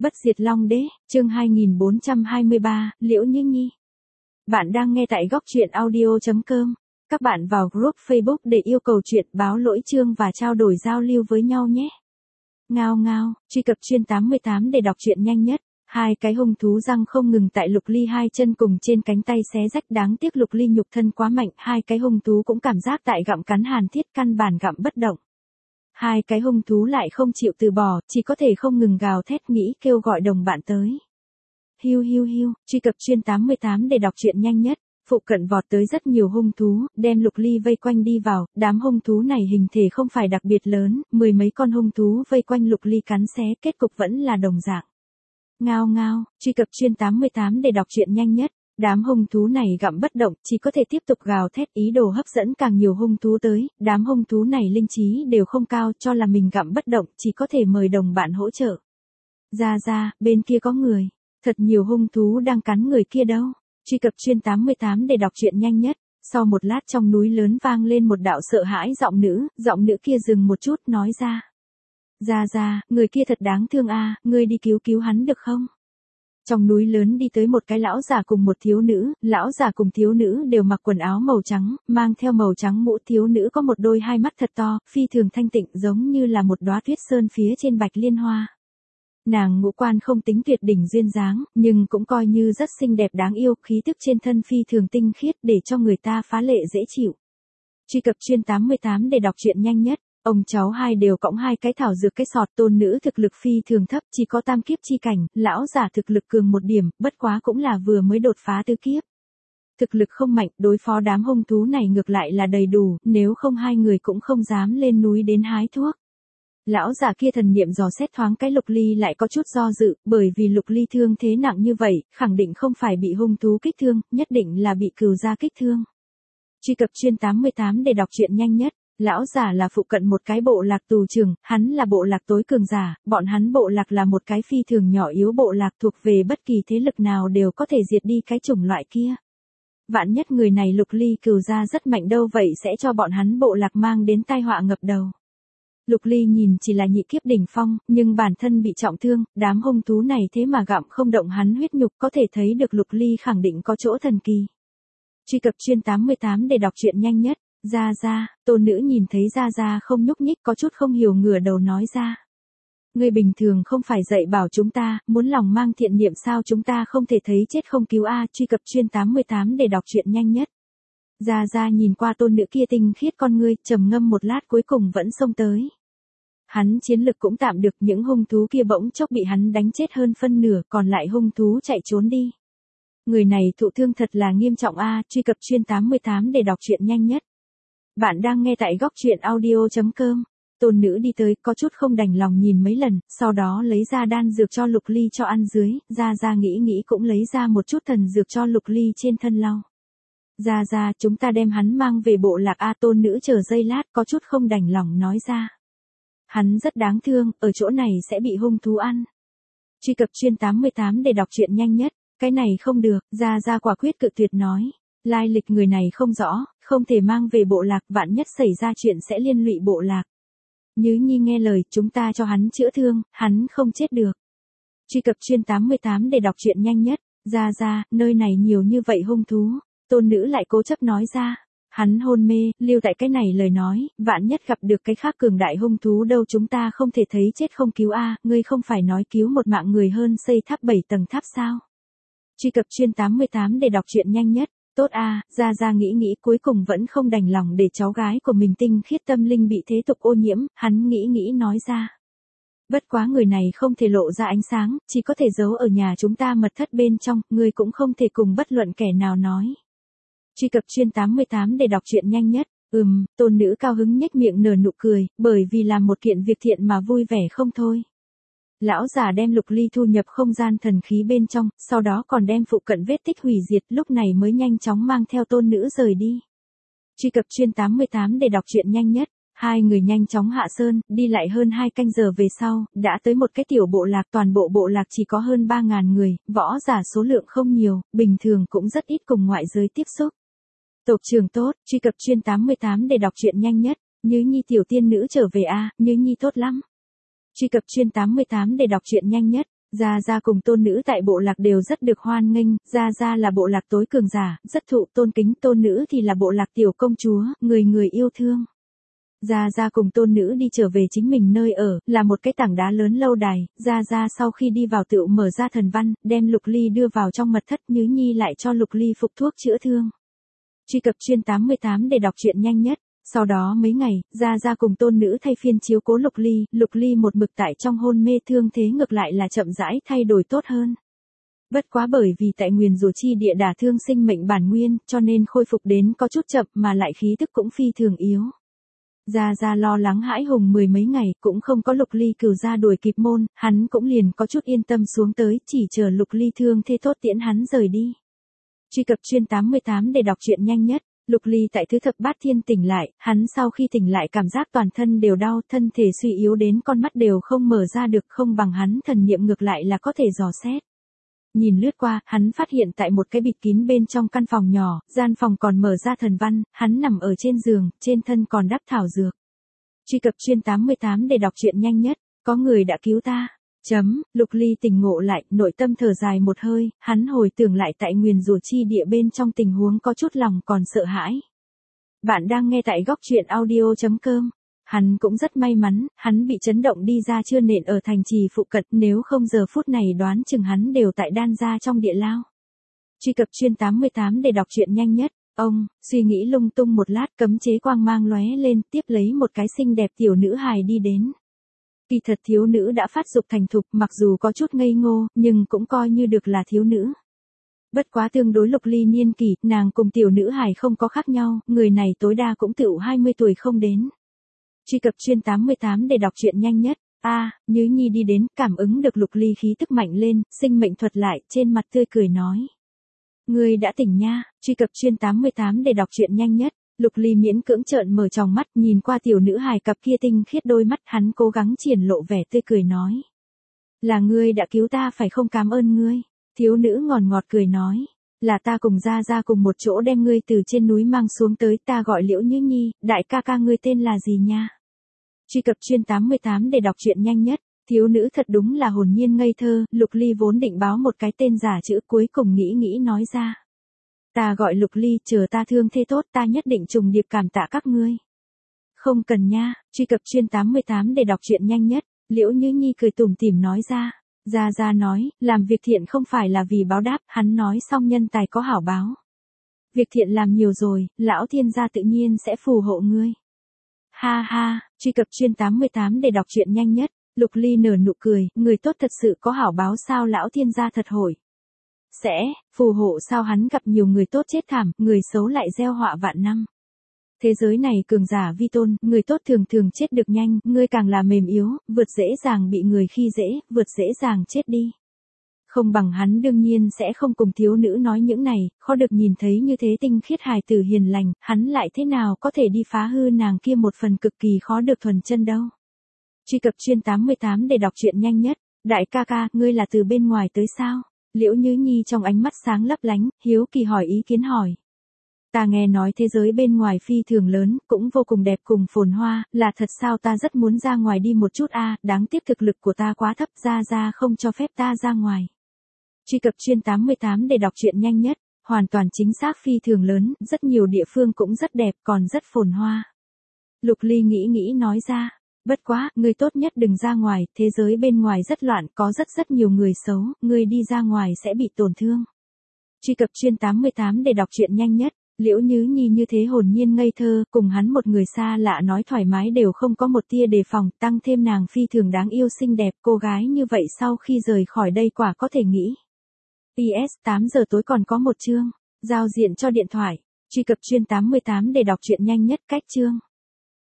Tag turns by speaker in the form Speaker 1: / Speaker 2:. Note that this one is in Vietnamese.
Speaker 1: Bất diệt Long Đế, chương 2423, Liễu Như Nhi. Bạn đang nghe tại góc truyện audio.com. Các bạn vào group Facebook để yêu cầu chuyện báo lỗi chương và trao đổi giao lưu với nhau nhé. Ngao ngao, truy cập chuyên 88 để đọc truyện nhanh nhất. Hai cái hung thú răng không ngừng tại Lục Ly hai chân cùng trên cánh tay xé rách, đáng tiếc Lục Ly nhục thân quá mạnh, hai cái hung thú cũng cảm giác tại gặm cắn hàn thiết, căn bản gặm bất động. Hai cái hung thú lại không chịu từ bỏ, chỉ có thể không ngừng gào thét nghĩ kêu gọi đồng bạn tới. Hiu hiu hiu, truy cập chuyên 88 để đọc truyện nhanh nhất. Phụ cận vọt tới rất nhiều hung thú, đem Lục Ly vây quanh đi vào, đám hung thú này hình thể không phải đặc biệt lớn, mười mấy con hung thú vây quanh Lục Ly cắn xé, kết cục vẫn là đồng dạng. Ngao ngao, truy cập chuyên 88 để đọc truyện nhanh nhất. Đám hung thú này gặm bất động, chỉ có thể tiếp tục gào thét ý đồ hấp dẫn càng nhiều hung thú tới, đám hung thú này linh trí đều không cao, cho là mình gặm bất động, chỉ có thể mời đồng bạn hỗ trợ. Ra, bên kia có người, thật nhiều hung thú đang cắn người kia đâu. Truy cập chuyên 88 để đọc truyện nhanh nhất. Sau một lát trong núi lớn vang lên một đạo sợ hãi giọng nữ kia dừng một chút nói ra. Ra, người kia thật đáng thương a, ngươi đi cứu hắn được không? Trong núi lớn đi tới một cái lão già cùng một thiếu nữ, lão già cùng thiếu nữ đều mặc quần áo màu trắng, mang theo màu trắng mũ, thiếu nữ có một đôi hai mắt thật to, phi thường thanh tịnh giống như là một đóa tuyết sơn phía trên bạch liên hoa. Nàng ngũ quan không tính tuyệt đỉnh duyên dáng, nhưng cũng coi như rất xinh đẹp đáng yêu, khí tức trên thân phi thường tinh khiết để cho người ta phá lệ dễ chịu. Truy cập chuyên 88 để đọc truyện nhanh nhất. Ông cháu hai đều cõng hai cái thảo dược cái sọt, tôn nữ thực lực phi thường thấp, chỉ có tam kiếp chi cảnh, lão giả thực lực cường một điểm, bất quá cũng là vừa mới đột phá tứ kiếp. Thực lực không mạnh, đối phó đám hung thú này ngược lại là đầy đủ, nếu không hai người cũng không dám lên núi đến hái thuốc. Lão giả kia thần niệm dò xét thoáng cái Lục Ly lại có chút do dự, bởi vì Lục Ly thương thế nặng như vậy, khẳng định không phải bị hung thú kích thương, nhất định là bị cừu gia kích thương. Truy cập chuyên 88 để đọc truyện nhanh nhất. Lão giả là phụ cận một cái bộ lạc tù trưởng, hắn là bộ lạc tối cường giả, bọn hắn bộ lạc là một cái phi thường nhỏ yếu bộ lạc thuộc về bất kỳ thế lực nào đều có thể diệt đi cái chủng loại kia. Vạn nhất người này Lục Ly cừu gia rất mạnh đâu vậy sẽ cho bọn hắn bộ lạc mang đến tai họa ngập đầu. Lục Ly nhìn chỉ là nhị kiếp đỉnh phong, nhưng bản thân bị trọng thương, đám hung thú này thế mà gặm không động hắn huyết nhục, có thể thấy được Lục Ly khẳng định có chỗ thần kỳ. Truy cập chuyên 88 để đọc truyện nhanh nhất. Ra, tôn nữ nhìn thấy Ra không nhúc nhích có chút không hiểu ngửa đầu nói ra. Ngươi bình thường không phải dạy bảo chúng ta, muốn lòng mang thiện niệm sao chúng ta không thể thấy chết không cứu a. Truy cập chuyên 88 để đọc truyện nhanh nhất. Ra nhìn qua tôn nữ kia tinh khiết con ngươi, trầm ngâm một lát cuối cùng vẫn xông tới. Hắn chiến lực cũng tạm được, những hung thú kia bỗng chốc bị hắn đánh chết hơn phân nửa, còn lại hung thú chạy trốn đi. Người này thụ thương thật là nghiêm trọng a. Truy cập chuyên 88 để đọc truyện nhanh nhất. Bạn đang nghe tại góc truyện audio.com. Tôn nữ đi tới, có chút không đành lòng nhìn mấy lần, sau đó lấy ra đan dược cho Lục Ly cho ăn dưới, ra nghĩ cũng lấy ra một chút thần dược cho Lục Ly trên thân lau. Ra, chúng ta đem hắn mang về bộ lạc a. Tôn nữ chờ giây lát có chút không đành lòng nói ra. Hắn rất đáng thương, ở chỗ này sẽ bị hung thú ăn. Truy cập chuyên 88 để đọc truyện nhanh nhất. Cái này không được, ra quả quyết cự tuyệt nói. Lai lịch người này không rõ, không thể mang về bộ lạc, vạn nhất xảy ra chuyện sẽ liên lụy bộ lạc. Như Nhi nghe lời, chúng ta cho hắn chữa thương, hắn không chết được. Truy cập chuyên 88 để đọc truyện nhanh nhất. Ra, nơi này nhiều như vậy hung thú. Tôn nữ lại cố chấp nói ra. Hắn hôn mê, lưu tại cái này lời nói, vạn nhất gặp được cái khác cường đại hung thú đâu chúng ta không thể thấy chết không cứu a. Ngươi không phải nói cứu một mạng người hơn xây tháp 7 tầng tháp sao? Truy cập chuyên 88 để đọc truyện nhanh nhất. Tốt a. Ra nghĩ cuối cùng vẫn không đành lòng để cháu gái của mình tinh khiết tâm linh bị thế tục ô nhiễm, hắn nghĩ nói ra. Bất quá người này không thể lộ ra ánh sáng, chỉ có thể giấu ở nhà chúng ta mật thất bên trong, người cũng không thể cùng bất luận kẻ nào nói. Truy cập chuyên 88 để đọc truyện nhanh nhất. Tôn nữ cao hứng nhếch miệng nở nụ cười, bởi vì làm một kiện việc thiện mà vui vẻ không thôi. Lão già đem Lục Ly thu nhập không gian thần khí bên trong, sau đó còn đem phụ cận vết tích hủy diệt, lúc này mới nhanh chóng mang theo tôn nữ rời đi. Truy cập chuyên 88 để đọc truyện nhanh nhất. Hai người nhanh chóng hạ sơn, đi lại hơn 2 canh giờ về sau, đã tới một cái tiểu bộ lạc, toàn bộ bộ lạc chỉ có hơn 3.000 người, võ giả số lượng không nhiều, bình thường cũng rất ít cùng ngoại giới tiếp xúc. Tộc trưởng tốt, truy cập chuyên 88 để đọc truyện nhanh nhất. Như Nhi tiểu tiên nữ trở về a. Như Nhi tốt lắm. Truy cập chuyên 88 để đọc truyện nhanh nhất. Gia Gia cùng tôn nữ tại bộ lạc đều rất được hoan nghênh, Gia Gia là bộ lạc tối cường giả, rất thụ tôn kính, tôn nữ thì là bộ lạc tiểu công chúa, người người yêu thương. Gia Gia cùng tôn nữ đi trở về chính mình nơi ở, là một cái tảng đá lớn lâu đài, Gia Gia sau khi đi vào tựu mở ra thần văn, đem Lục Ly đưa vào trong mật thất, Nhứ Nhi lại cho Lục Ly phục thuốc chữa thương. Truy cập chuyên 88 để đọc truyện nhanh nhất. Sau đó mấy ngày, Gia Gia cùng tôn nữ thay phiên chiếu cố Lục Ly một mực tại trong hôn mê thương thế ngược lại là chậm rãi thay đổi tốt hơn. Bất quá bởi vì tại nguyền rủa chi địa đả thương sinh mệnh bản nguyên, cho nên khôi phục đến có chút chậm mà lại khí tức cũng phi thường yếu. Gia Gia lo lắng hãi hùng mười mấy ngày, cũng không có Lục Ly cửu gia đuổi kịp môn, hắn cũng liền có chút yên tâm xuống tới, chỉ chờ Lục Ly thương thế tốt tiễn hắn rời đi. Truy cập chuyên 88 để đọc truyện nhanh nhất. Lục Ly tại thứ thập bát thiên tỉnh lại, hắn sau khi tỉnh lại cảm giác toàn thân đều đau, thân thể suy yếu đến con mắt đều không mở ra được, không bằng hắn thần niệm ngược lại là có thể dò xét. Nhìn lướt qua, hắn phát hiện tại một cái bịt kín bên trong căn phòng nhỏ, gian phòng còn mở ra thần văn, hắn nằm ở trên giường, trên thân còn đắp thảo dược. Truy cập chuyên 88 để đọc truyện nhanh nhất, có người đã cứu ta. Lục Ly tỉnh ngộ lại, nội tâm thở dài một hơi, hắn hồi tưởng lại tại nguyền rủa chi địa bên trong tình huống có chút lòng còn sợ hãi. Bạn đang nghe tại góc truyện audio.com. Hắn cũng rất may mắn, hắn bị chấn động đi ra chưa nện ở thành trì phụ cận, nếu không giờ phút này đoán chừng hắn đều tại đan gia trong địa lao. Truy cập chuyên 88 để đọc truyện nhanh nhất. Ông, suy nghĩ lung tung một lát, cấm chế quang mang lóe lên, tiếp lấy một cái xinh đẹp tiểu nữ hài đi đến. Kỳ thật thiếu nữ đã phát dục thành thục, mặc dù có chút ngây ngô, nhưng cũng coi như được là thiếu nữ. Bất quá tương đối Lục Ly niên kỷ, nàng cùng tiểu nữ hài không có khác nhau, người này tối đa cũng tựu 20 tuổi không đến. Truy cập chuyên 88 để đọc truyện nhanh nhất. Nhứ Nhi đi đến, cảm ứng được Lục Ly khí tức mạnh lên, sinh mệnh thuật lại, trên mặt tươi cười nói. Ngươi đã tỉnh nha. Truy cập chuyên 88 để đọc truyện nhanh nhất. Lục Ly miễn cưỡng trợn mở tròng mắt, nhìn qua tiểu nữ hài cặp kia tinh khiết đôi mắt, hắn cố gắng triển lộ vẻ tươi cười nói. Là ngươi đã cứu ta phải không, cảm ơn ngươi. Thiếu nữ ngọt cười nói. Là ta cùng Gia Gia cùng một chỗ đem ngươi từ trên núi mang xuống tới, ta gọi Liễu Nhứ Nhi, đại ca ca ngươi tên là gì nha? Truy cập chuyên 88 để đọc truyện nhanh nhất. Thiếu nữ thật đúng là hồn nhiên ngây thơ, Lục Ly vốn định báo một cái tên giả chữ, cuối cùng nghĩ nói ra. Ta gọi Lục Ly, chờ ta thương thế tốt ta nhất định trùng điệp cảm tạ các ngươi. Không cần nha. Truy cập chuyên 88 để đọc truyện nhanh nhất. Liễu Nhứ Nhi cười tủm tỉm nói ra. Gia Gia nói, làm việc thiện không phải là vì báo đáp, hắn nói xong nhân tài có hảo báo. Việc thiện làm nhiều rồi, lão thiên gia tự nhiên sẽ phù hộ ngươi. Ha ha. Truy cập chuyên 88 để đọc truyện nhanh nhất. Lục Ly nở nụ cười, người tốt thật sự có hảo báo sao, lão thiên gia thật hội sẽ phù hộ sao, hắn gặp nhiều người tốt chết thảm, người xấu lại gieo họa vạn năm. Thế giới này cường giả vi tôn, người tốt thường chết được nhanh, ngươi càng là mềm yếu, vượt dễ dàng bị người khi dễ, vượt dễ dàng chết đi. Không bằng hắn đương nhiên sẽ không cùng thiếu nữ nói những này, khó được nhìn thấy như thế tinh khiết hài tử hiền lành, hắn lại thế nào có thể đi phá hư nàng kia một phần cực kỳ khó được thuần chân đâu. Truy cập chuyên 88 để đọc truyện nhanh nhất. Đại ca ca, ngươi là từ bên ngoài tới sao? Liễu Nhứ Nhi trong ánh mắt sáng lấp lánh, hiếu kỳ hỏi ý kiến hỏi. Ta nghe nói thế giới bên ngoài phi thường lớn, cũng vô cùng đẹp cùng phồn hoa, là thật sao, ta rất muốn ra ngoài đi một chút đáng tiếc thực lực của ta quá thấp, Gia không cho phép ta ra ngoài. Truy cập chuyên 88 để đọc truyện nhanh nhất. Hoàn toàn chính xác, phi thường lớn, rất nhiều địa phương cũng rất đẹp, còn rất phồn hoa. Lục Ly nghĩ nói ra. Bất quá, ngươi tốt nhất đừng ra ngoài, thế giới bên ngoài rất loạn, có rất nhiều người xấu, ngươi đi ra ngoài sẽ bị tổn thương. Truy cập chuyên 88 để đọc truyện nhanh nhất. Liễu Nhứ Nhi như thế hồn nhiên ngây thơ, cùng hắn một người xa lạ nói thoải mái đều không có một tia đề phòng, tăng thêm nàng phi thường đáng yêu xinh đẹp, cô gái như vậy sau khi rời khỏi đây quả có thể nghĩ. PS 8 giờ tối còn có một chương, giao diện cho điện thoại. Truy cập chuyên 88 để đọc truyện nhanh nhất, cách chương.